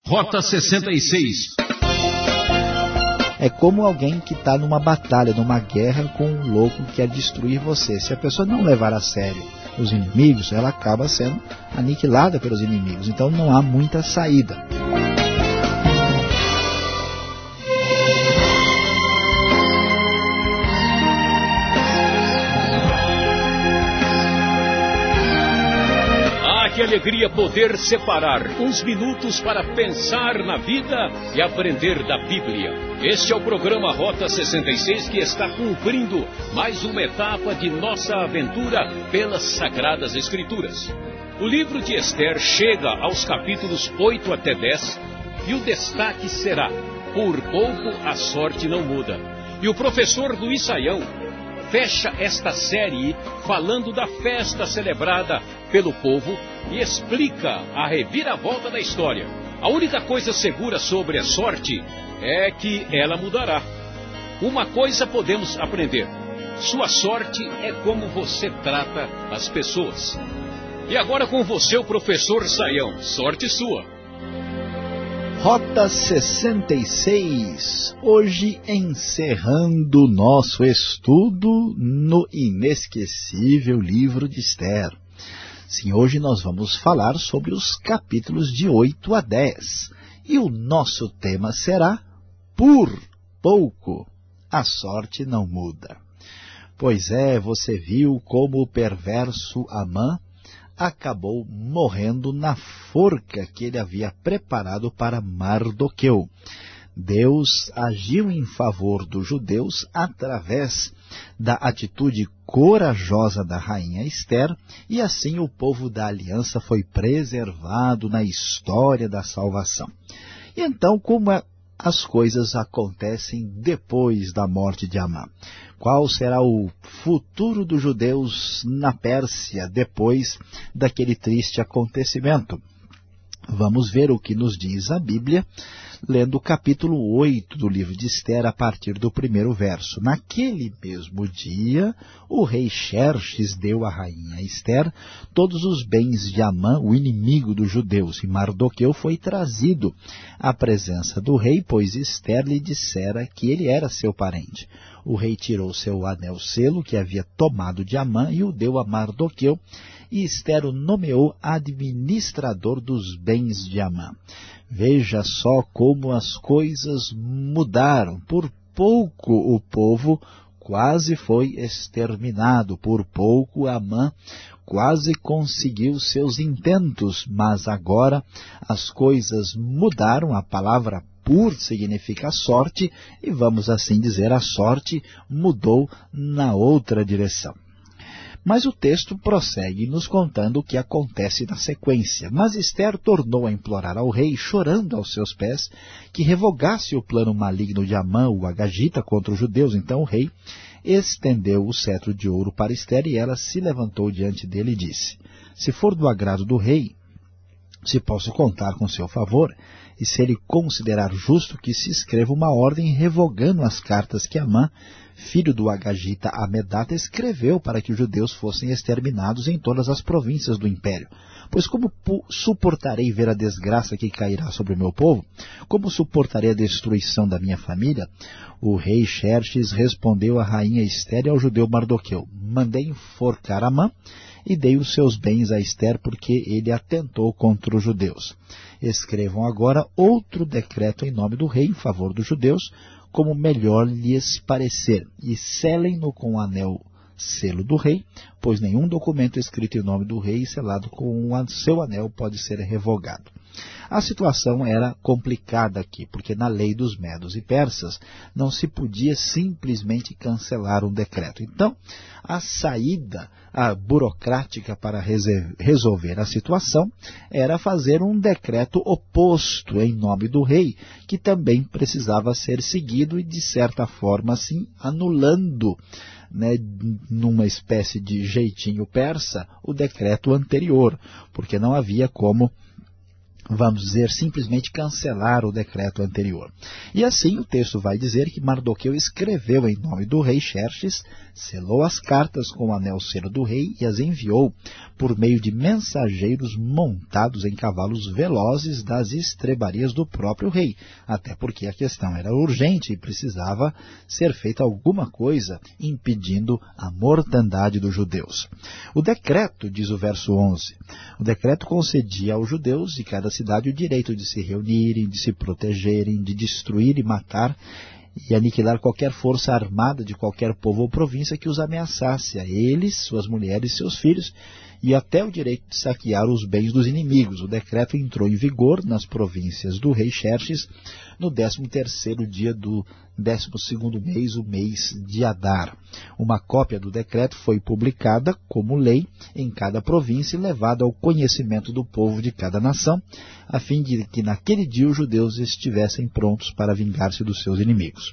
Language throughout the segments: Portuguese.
Rota 66. É como alguém que está numa batalha, numa guerra com um louco que quer destruir você. Se a pessoa não levar a sério os inimigos, ela acaba sendo aniquilada pelos inimigos. Então não há muita saída. Que alegria poder separar uns minutos para pensar na vida e aprender da Bíblia. Este é o programa Rota 66 que está cumprindo mais uma etapa de nossa aventura pelas Sagradas Escrituras. O livro de Esther chega aos capítulos 8 até 10 e o destaque será: por pouco a sorte não muda. E o professor Luiz Saião fecha esta série falando da festa celebrada pelo povo e explica a reviravolta da história. A única coisa segura sobre a sorte é que ela mudará. Uma coisa podemos aprender: sua sorte é como você trata as pessoas. E agora com você, o professor Saião. Sorte sua. Rota 66, hoje encerrando nosso estudo no inesquecível livro de Esther. Sim, hoje nós vamos falar sobre os capítulos de 8 a 10. E o nosso tema será: por pouco a sorte não muda. Pois é, você viu como o perverso Amã acabou morrendo na forca que ele havia preparado para Mardoqueu. Deus agiu em favor dos judeus através da atitude corajosa da rainha Esther, e assim o povo da aliança foi preservado na história da salvação. E então, como as coisas acontecem depois da morte de Amã? Qual será o futuro dos judeus na Pérsia depois daquele triste acontecimento? Vamos ver o que nos diz a Bíblia, lendo o capítulo 8 do livro de Esther, a partir do primeiro verso. Naquele mesmo dia, o rei Xerxes deu à rainha Esther todos os bens de Amã, o inimigo dos judeus, e Mardoqueu foi trazido à presença do rei, pois Esther lhe dissera que ele era seu parente. O rei tirou seu anel-selo que havia tomado de Amã e o deu a Mardoqueu, e Esther o nomeou administrador dos bens de Amã. Veja só como as coisas mudaram. Por pouco o povo quase foi exterminado, por pouco Amã quase conseguiu seus intentos, mas agora as coisas mudaram. A palavra por significa sorte, e vamos assim dizer, a sorte mudou na outra direção. Mas o texto prossegue nos contando o que acontece na sequência. Mas Esther tornou a implorar ao rei, chorando aos seus pés, que revogasse o plano maligno de Amã, o agagita, contra os judeus. Então o rei estendeu o cetro de ouro para Esther, e ela se levantou diante dele e disse: se for do agrado do rei, se posso contar com seu favor, e se ele considerar justo que se escreva uma ordem revogando as cartas que Amã, filho do agagita Amedata, escreveu para que os judeus fossem exterminados em todas as províncias do império. Pois como suportarei ver a desgraça que cairá sobre o meu povo? Como suportarei a destruição da minha família? O rei Xerxes respondeu à rainha Esther e ao judeu Mardoqueu: mandei enforcar Amã e dei os seus bens a Esther, porque ele atentou contra os judeus. Escrevam agora outro decreto em nome do rei em favor dos judeus, como melhor lhes parecer, e selem-no com o anel selo do rei, pois nenhum documento escrito em nome do rei e selado com o seu anel pode ser revogado. A situação era complicada aqui, porque na lei dos medos e persas não se podia simplesmente cancelar um decreto. Então, a saída burocrática para resolver a situação era fazer um decreto oposto em nome do rei, que também precisava ser seguido e, de certa forma, assim, anulando, numa espécie de jeitinho persa, o decreto anterior, porque não havia como vamos dizer, simplesmente cancelar o decreto anterior. E assim o texto vai dizer que Mardoqueu escreveu em nome do rei Xerxes, selou as cartas com o anel cero do rei e as enviou por meio de mensageiros montados em cavalos velozes das estrebarias do próprio rei, até porque a questão era urgente e precisava ser feita alguma coisa impedindo a mortandade dos judeus. O decreto, diz o verso 11, o decreto concedia aos judeus de cada cidade o direito de se reunirem, de se protegerem, de destruir e matar e aniquilar qualquer força armada de qualquer povo ou província que os ameaçasse, a eles, suas mulheres e seus filhos, e até o direito de saquear os bens dos inimigos. O decreto entrou em vigor nas províncias do rei Xerxes no 13º dia do 12º mês, o mês de Adar. Uma cópia do decreto foi publicada como lei em cada província e levada ao conhecimento do povo de cada nação, a fim de que naquele dia os judeus estivessem prontos para vingar-se dos seus inimigos.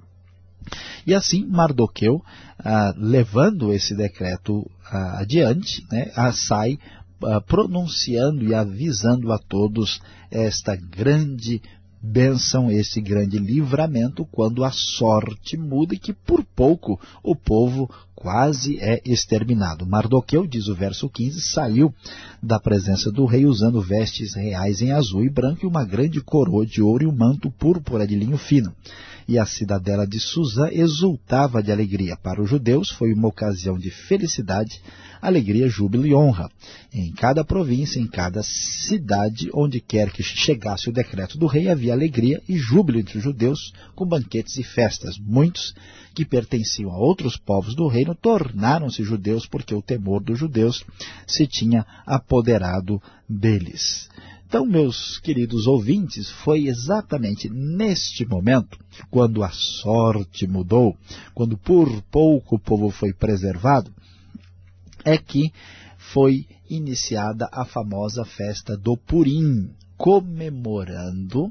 E assim Mardoqueu, levando esse decreto adiante, sai pronunciando e avisando a todos esta grande bênção, esse grande livramento, quando a sorte muda e que por pouco o povo quase é exterminado. Mardoqueu, diz o verso 15, saiu da presença do rei usando vestes reais em azul e branco e uma grande coroa de ouro e um manto púrpura de linho fino. E a cidadela de Suzã exultava de alegria. Para os judeus foi uma ocasião de felicidade, alegria, júbilo e honra. Em cada província, em cada cidade, onde quer que chegasse o decreto do rei, havia alegria e júbilo entre os judeus, com banquetes e festas. Muitos que pertenciam a outros povos do reino tornaram-se judeus, porque o temor dos judeus se tinha apoderado deles. Então, meus queridos ouvintes, foi exatamente neste momento, quando a sorte mudou, quando por pouco o povo foi preservado, é que foi iniciada a famosa festa do Purim, comemorando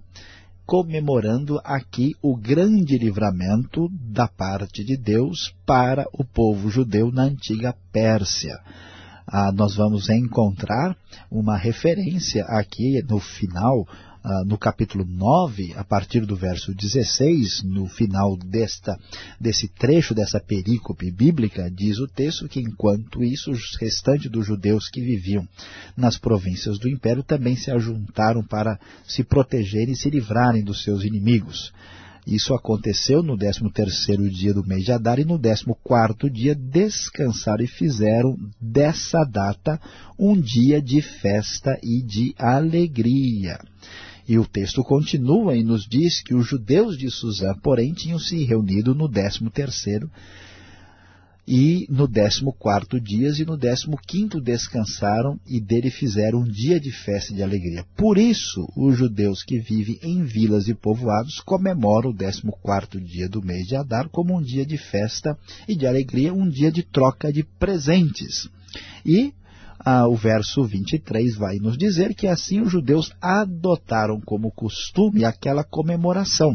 aqui o grande livramento da parte de Deus para o povo judeu na antiga Pérsia. Nós vamos encontrar uma referência aqui no final, no capítulo 9, a partir do verso 16, no final desse trecho, dessa perícope bíblica, diz o texto que enquanto isso, os restantes dos judeus que viviam nas províncias do império também se ajuntaram para se protegerem e se livrarem dos seus inimigos. Isso aconteceu no 13º dia do mês de Adar e no 14º dia descansaram e fizeram dessa data um dia de festa e de alegria. E o texto continua e nos diz que os judeus de Suzã, porém, tinham se reunido no 13º e no 14º dias e no 15º descansaram e dele fizeram um dia de festa e de alegria. Por isso, os judeus que vivem em vilas e povoados comemoram o 14º dia do mês de Adar como um dia de festa e de alegria, um dia de troca de presentes. E o verso 23 vai nos dizer que assim os judeus adotaram como costume aquela comemoração,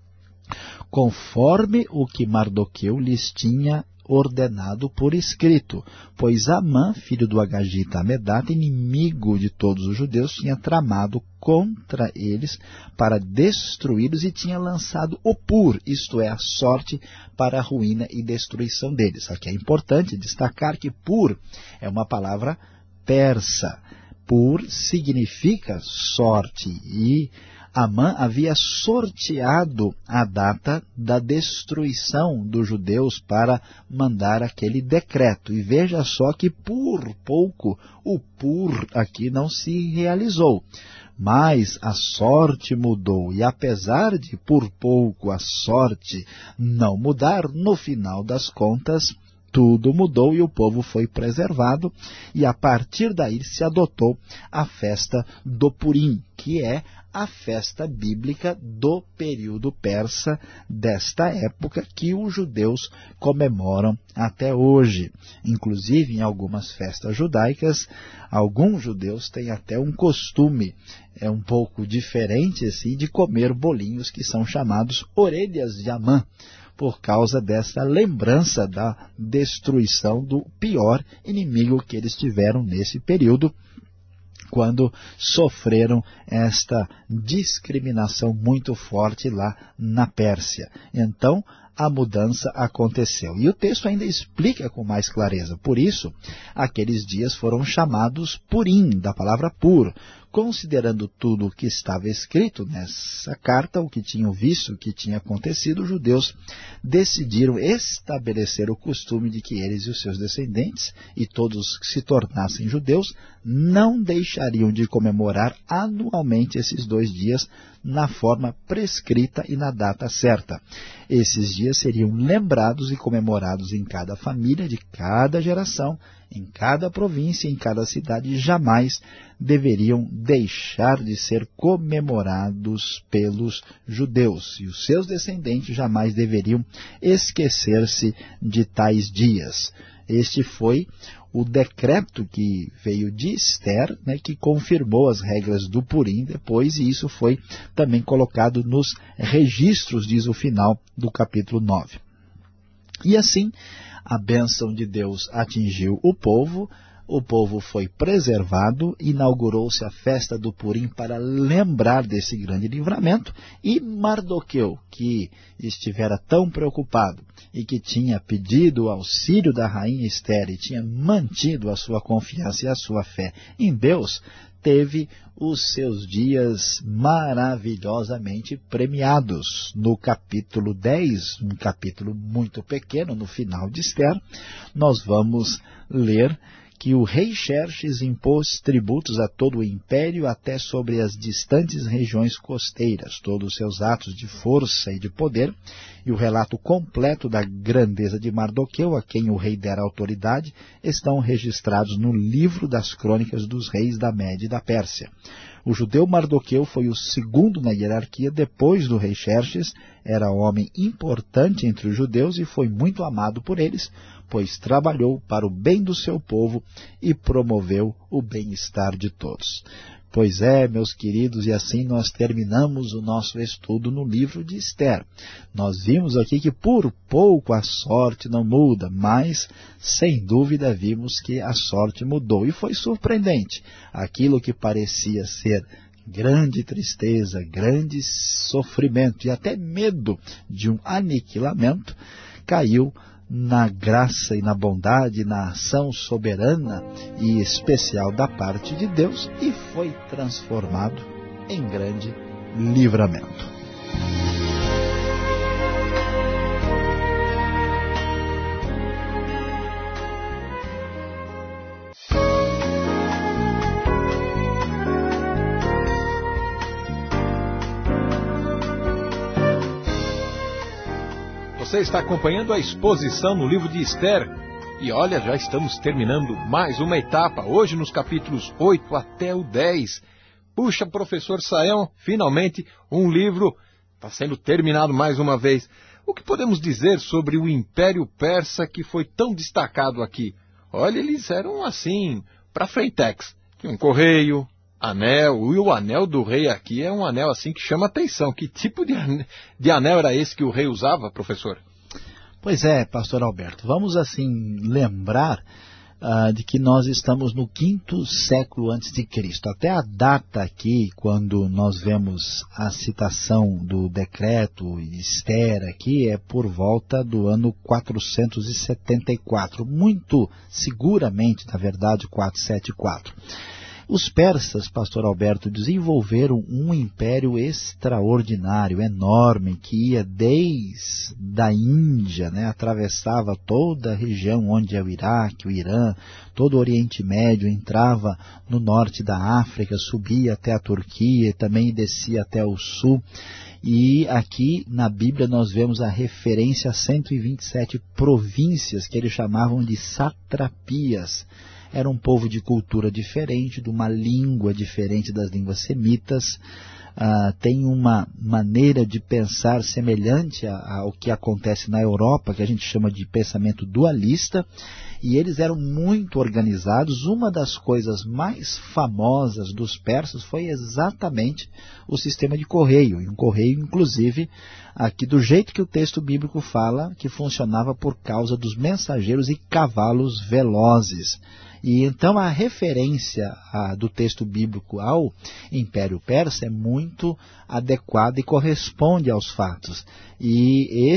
conforme o que Mardoqueu lhes tinha ordenado por escrito, pois Amã, filho do Agagita Amedata, inimigo de todos os judeus, tinha tramado contra eles para destruí-los e tinha lançado o pur, isto é, a sorte, para a ruína e destruição deles. Aqui é importante destacar que pur é uma palavra persa. Pur significa sorte e Amã havia sorteado a data da destruição dos judeus para mandar aquele decreto. E veja só que por pouco o pur aqui não se realizou. Mas a sorte mudou e apesar de por pouco a sorte não mudar, no final das contas tudo mudou e o povo foi preservado e a partir daí se adotou a festa do Purim, que é a festa bíblica do período persa desta época que os judeus comemoram até hoje. Inclusive, em algumas festas judaicas, alguns judeus têm até um costume, um pouco diferente assim, de comer bolinhos que são chamados orelhas de Amã, por causa dessa lembrança da destruição do pior inimigo que eles tiveram nesse período, quando sofreram esta discriminação muito forte lá na Pérsia. Então, a mudança aconteceu. E o texto ainda explica com mais clareza. Por isso, aqueles dias foram chamados Purim, da palavra pur, considerando tudo o que estava escrito nessa carta, o que tinham visto, o que tinha acontecido, os judeus decidiram estabelecer o costume de que eles e os seus descendentes, e todos que se tornassem judeus, não deixariam de comemorar anualmente esses 2 dias na forma prescrita e na data certa. Esses dias seriam lembrados e comemorados em cada família de cada geração, em cada província, em cada cidade, e jamais deveriam deixar de ser comemorados pelos judeus. E os seus descendentes jamais deveriam esquecer-se de tais dias. Este foi o decreto que veio de Ester, né, que confirmou as regras do Purim depois, e isso foi também colocado nos registros, diz o final do capítulo 9. E assim, a bênção de Deus atingiu o povo foi preservado, inaugurou-se a festa do Purim para lembrar desse grande livramento, e Mardoqueu, que estivera tão preocupado e que tinha pedido o auxílio da rainha Ester e tinha mantido a sua confiança e a sua fé em Deus, teve os seus dias maravilhosamente premiados. No capítulo 10, um capítulo muito pequeno, no final de Ester, nós vamos ler que o rei Xerxes impôs tributos a todo o império, até sobre as distantes regiões costeiras. Todos os seus atos de força e de poder, e o relato completo da grandeza de Mardoqueu, a quem o rei dera autoridade, estão registrados no livro das crônicas dos reis da Média e da Pérsia. O judeu Mardoqueu foi o segundo na hierarquia depois do rei Xerxes, era homem importante entre os judeus e foi muito amado por eles, pois trabalhou para o bem do seu povo e promoveu o bem-estar de todos. Pois é, meus queridos, e assim nós terminamos o nosso estudo no livro de Ester. Nós vimos aqui que por pouco a sorte não muda, mas sem dúvida vimos que a sorte mudou. E foi surpreendente. Aquilo que parecia ser grande tristeza, grande sofrimento e até medo de um aniquilamento, caiu na graça e na bondade, na ação soberana e especial da parte de Deus e foi transformado em grande livramento. Você está acompanhando a exposição no livro de Ester. E olha, já estamos terminando mais uma etapa, hoje nos capítulos 8 até o 10. Puxa, professor Sayão, finalmente um livro está sendo terminado mais uma vez. O que podemos dizer sobre o Império Persa que foi tão destacado aqui? Olha, eles eram assim, para frentex. Tinha um correio, anel, e o anel do rei aqui é um anel assim que chama atenção. Que tipo de anel era esse que o rei usava, professor? Pois é, pastor Alberto, vamos assim lembrar de que nós estamos no 5º século antes de Cristo. Até a data aqui, quando nós vemos a citação do decreto Ester aqui, é por volta do ano 474, muito seguramente, na verdade, 474. Os persas, pastor Alberto, desenvolveram um império extraordinário, enorme, que ia desde a Índia, né, atravessava toda a região onde é o Iraque, o Irã, todo o Oriente Médio, entrava no norte da África, subia até a Turquia, também descia até o sul. E aqui na Bíblia nós vemos a referência a 127 províncias que eles chamavam de satrapias. Era um povo de cultura diferente, de uma língua diferente das línguas semitas, tem uma maneira de pensar semelhante ao que acontece na Europa, que a gente chama de pensamento dualista, e eles eram muito organizados. Uma das coisas mais famosas dos persas foi exatamente o sistema de correio, e um correio, inclusive, aqui do jeito que o texto bíblico fala, que funcionava por causa dos mensageiros e cavalos velozes. E então a referência do texto bíblico ao Império Persa é muito adequada e corresponde aos fatos. E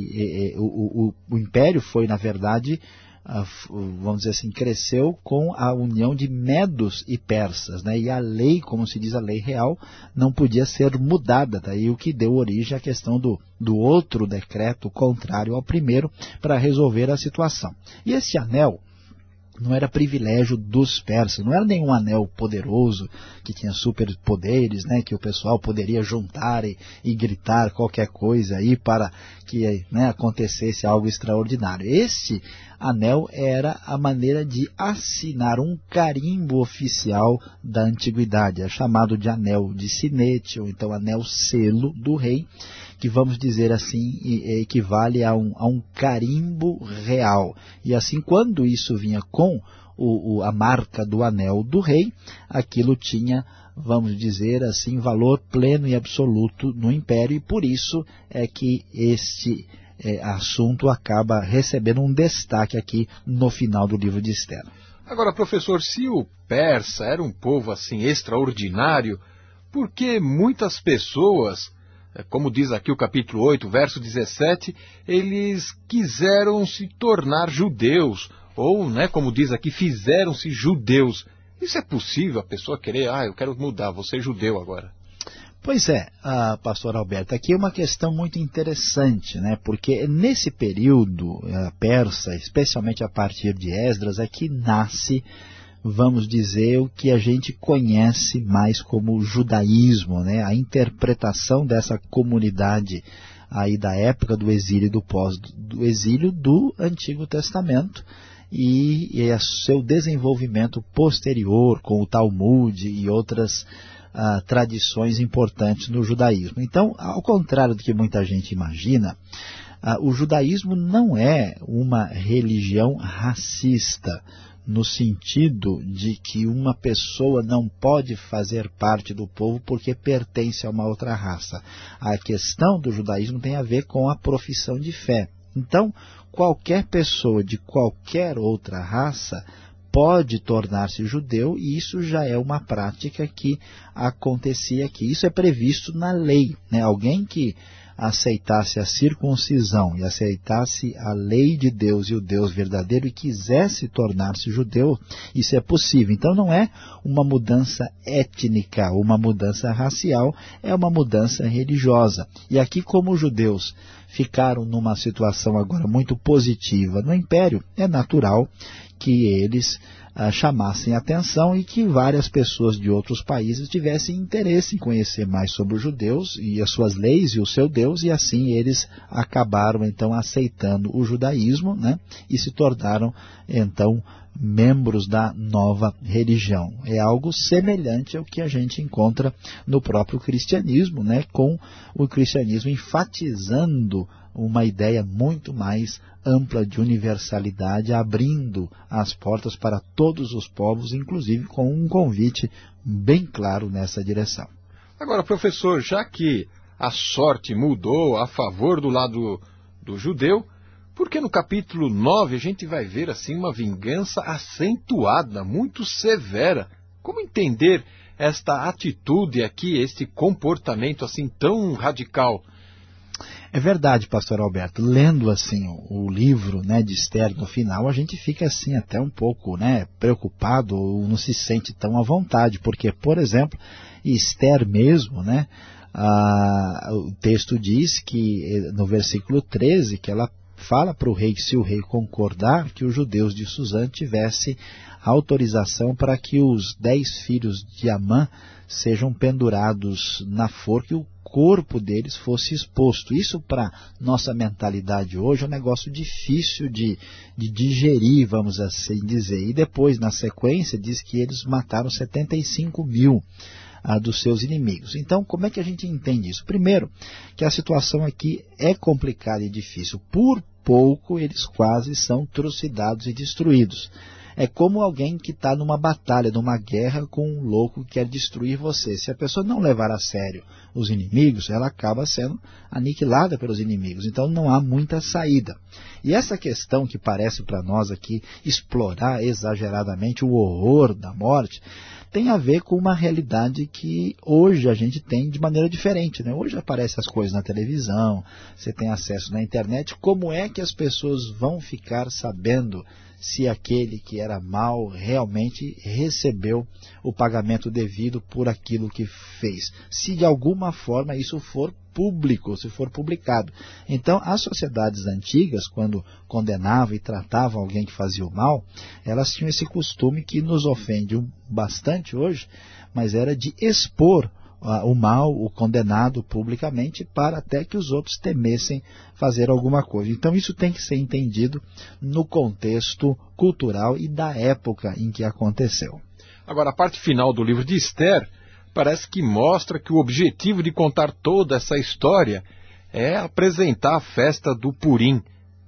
o Império foi, na verdade, vamos dizer assim, cresceu com a união de medos e persas, né? E a lei, como se diz, a lei real, não podia ser mudada, daí o que deu origem à questão do outro decreto contrário ao primeiro para resolver a situação. E esse anel não era privilégio dos persas, não era nenhum anel poderoso que tinha superpoderes, né, que o pessoal poderia juntar e gritar qualquer coisa aí para que, né, acontecesse algo extraordinário. Esse anel era a maneira de assinar um carimbo oficial da antiguidade, é chamado de anel de sinete, ou então anel selo do rei, que vamos dizer assim, equivale a um carimbo real. E assim, quando isso vinha com a marca do anel do rei, aquilo tinha, vamos dizer assim, valor pleno e absoluto no império, e por isso é que este assunto acaba recebendo um destaque aqui no final do livro de Esther. Agora, professor, se o persa era um povo assim extraordinário, por que muitas pessoas, como diz aqui o capítulo 8, verso 17, eles quiseram se tornar judeus, ou, né, como diz aqui, fizeram-se judeus? Isso é possível, a pessoa querer, eu quero mudar, vou ser judeu agora? Pois é, pastor Alberto, aqui é uma questão muito interessante, né? Porque nesse período persa, especialmente a partir de Esdras, é que nasce, vamos dizer, o que a gente conhece mais como judaísmo, né? A interpretação dessa comunidade aí da época do exílio e do pós-exílio do Antigo Testamento e seu desenvolvimento posterior com o Talmud e outras tradições importantes no judaísmo. Então, ao contrário do que muita gente imagina, o judaísmo não é uma religião racista, no sentido de que uma pessoa não pode fazer parte do povo porque pertence a uma outra raça. A questão do judaísmo tem a ver com a profissão de fé. Então, qualquer pessoa de qualquer outra raça pode tornar-se judeu, e isso já é uma prática que acontecia aqui. Isso é previsto na lei, né? Alguém que aceitasse a circuncisão e aceitasse a lei de Deus e o Deus verdadeiro e quisesse tornar-se judeu, isso é possível. Então não é uma mudança étnica, uma mudança racial, é uma mudança religiosa. E aqui, como os judeus ficaram numa situação agora muito positiva no Império, é natural que eles chamassem atenção e que várias pessoas de outros países tivessem interesse em conhecer mais sobre os judeus e as suas leis e o seu Deus, e assim eles acabaram então aceitando o judaísmo, né, e se tornaram então membros da nova religião. É algo semelhante ao que a gente encontra no próprio cristianismo, né, com o cristianismo enfatizando uma ideia muito mais ampla de universalidade, abrindo as portas para todos os povos, inclusive com um convite bem claro nessa direção. Agora, professor, já que a sorte mudou a favor do lado do judeu, por que no capítulo 9 a gente vai ver assim uma vingança acentuada, muito severa? Como entender esta atitude aqui, este comportamento assim tão radical? É verdade, pastor Alberto, lendo assim o livro, né, de Esther no final, a gente fica assim até um pouco, né, preocupado, ou não se sente tão à vontade, porque, por exemplo, Esther mesmo, né, o texto diz que no versículo 13, que ela fala para o rei que se o rei concordar, que os judeus de Suzã tivessem autorização para que os 10 filhos de Amã sejam pendurados na forca e o corpo deles fosse exposto. Isso, para nossa mentalidade hoje, é um negócio difícil de digerir, vamos assim dizer. E depois, na sequência, diz que eles mataram 75 mil dos seus inimigos. Então, como é que a gente entende isso? Primeiro, que a situação aqui é complicada e difícil. Por pouco, eles quase são trucidados e destruídos. É como alguém que está numa batalha, numa guerra com um louco que quer destruir você. Se a pessoa não levar a sério os inimigos, ela acaba sendo aniquilada pelos inimigos. Então não há muita saída. E essa questão que parece para nós aqui explorar exageradamente o horror da morte, tem a ver com uma realidade que hoje a gente tem de maneira diferente, né? Hoje aparecem as coisas na televisão, você tem acesso na internet. Como é que as pessoas vão ficar sabendo se aquele que era mau realmente recebeu o pagamento devido por aquilo que fez? Se de alguma forma isso for público, se for publicado. Então, as sociedades antigas, quando condenavam e tratavam alguém que fazia o mal, elas tinham esse costume que nos ofende bastante hoje, mas era de expor o mal, o condenado publicamente, para até que os outros temessem fazer alguma coisa. Então isso tem que ser entendido no contexto cultural e da época em que aconteceu. Agora, a parte final do livro de Esther parece que mostra que o objetivo de contar toda essa história é apresentar a festa do Purim.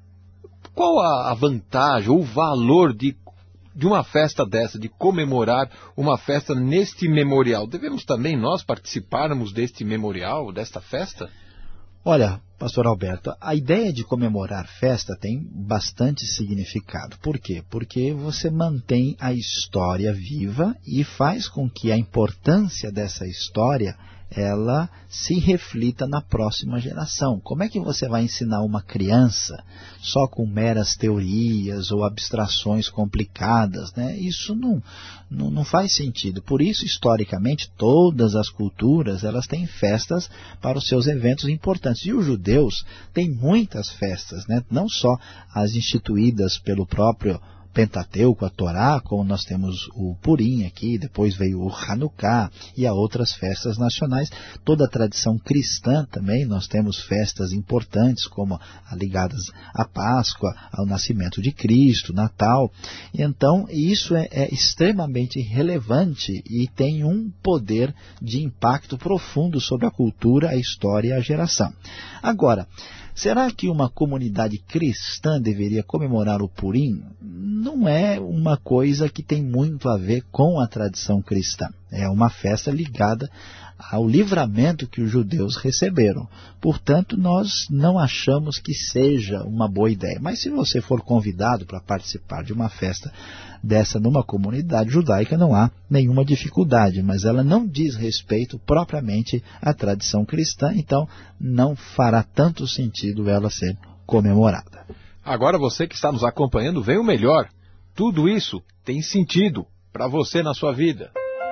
Qual a vantagem ou o valor de uma festa dessa, de comemorar uma festa neste memorial? Devemos também nós participarmos deste memorial, desta festa? Olha, pastor Alberto, a ideia de comemorar festa tem bastante significado. Por quê? Porque você mantém a história viva e faz com que a importância dessa história ela se reflita na próxima geração. Como é que você vai ensinar uma criança só com meras teorias ou abstrações complicadas, né? Isso não faz sentido. Por isso, historicamente, todas as culturas elas têm festas para os seus eventos importantes. E os judeus têm muitas festas, né? Não só as instituídas pelo próprio Pentateuco, a Torá, como nós temos o Purim aqui, depois veio o Hanukkah e há outras festas nacionais. Toda a tradição cristã também, nós temos festas importantes como ligadas à Páscoa, ao nascimento de Cristo, Natal. Então, isso é extremamente relevante e tem um poder de impacto profundo sobre a cultura, a história e a geração. Agora, será que uma comunidade cristã deveria comemorar o Purim? Não é uma coisa que tem muito a ver com a tradição cristã. É uma festa ligada ao livramento que os judeus receberam. Portanto, nós não achamos que seja uma boa ideia. Mas se você for convidado para participar de uma festa dessa numa comunidade judaica, não há nenhuma dificuldade. Mas ela não diz respeito propriamente à tradição cristã, então não fará tanto sentido ela ser comemorada. Agora você que está nos acompanhando, vem o melhor. Tudo isso tem sentido para você na sua vida.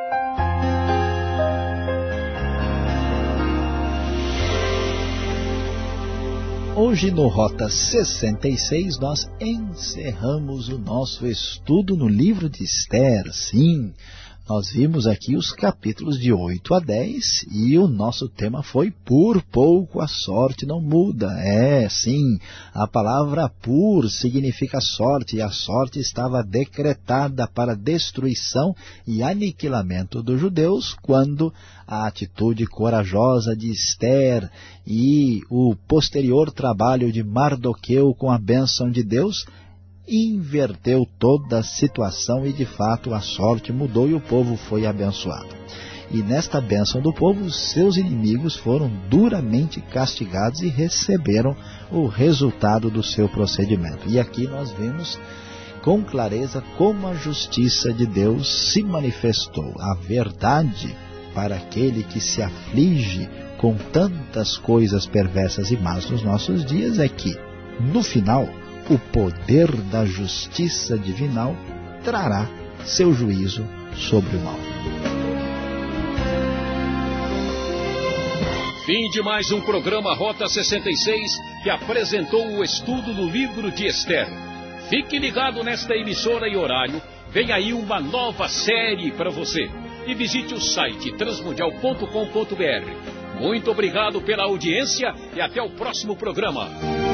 Hoje no Rota 66 nós encerramos o nosso estudo no livro de Esther. Sim, nós vimos aqui os capítulos de 8 a 10 e o nosso tema foi por pouco a sorte não muda. Sim, a palavra por significa sorte e a sorte estava decretada para destruição e aniquilamento dos judeus quando a atitude corajosa de Esther e o posterior trabalho de Mardoqueu com a bênção de Deus inverteu toda a situação e de fato a sorte mudou e o povo foi abençoado. E nesta bênção do povo, os seus inimigos foram duramente castigados e receberam o resultado do seu procedimento. E aqui nós vemos com clareza como a justiça de Deus se manifestou. A verdade para aquele que se aflige com tantas coisas perversas e más nos nossos dias é que, no final, o poder da justiça divinal trará seu juízo sobre o mal. Fim de mais um programa Rota 66 que apresentou o estudo do livro de Esther. Fique ligado nesta emissora e horário, vem aí uma nova série para você. E visite o site transmundial.com.br. Muito obrigado pela audiência e até o próximo programa.